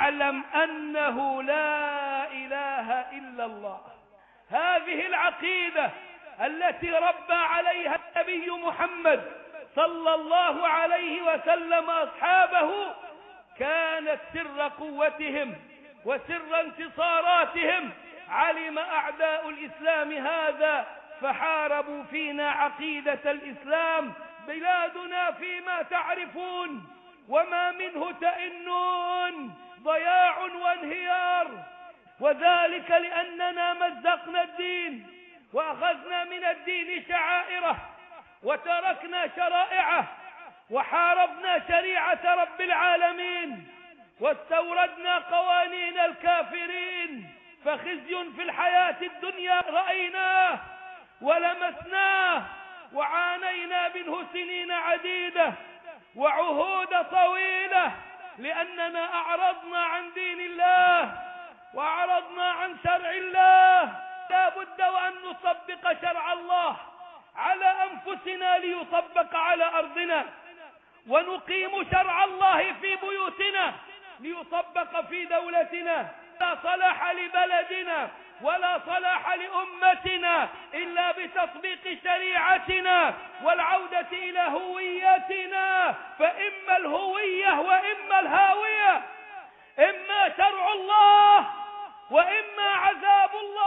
فاعلم أنه لا إله إلا الله. هذه العقيدة التي ربى عليها النبي محمد صلى الله عليه وسلم أصحابه كانت سر قوتهم وسر انتصاراتهم. علم أعداء الإسلام هذا فحاربوا فينا عقيدة الإسلام. بلادنا فيما تعرفون وما منه تئنون ضياع وانهيار، وذلك لأننا مزقنا الدين وأخذنا من الدين شعائره وتركنا شرائعه وحاربنا شريعة رب العالمين واستوردنا قوانين الكافرين. فخزي في الحياة الدنيا رأيناه ولمسناه وعانينا منه سنين عديدة وعهود طويلة، لأننا أعرضنا عن دين الله وأعرضنا عن شرع الله. لا بد وأن نطبق شرع الله على أنفسنا ليطبق على أرضنا، ونقيم شرع الله في بيوتنا ليطبق في دولتنا. لا صلاح لبلدنا ولا صلاح لأمتنا إلا بتطبيق شريعتنا والعودة إلى هويتنا، فإما الهوية وإما الهاوية، إما شرع الله وإما عذاب الله.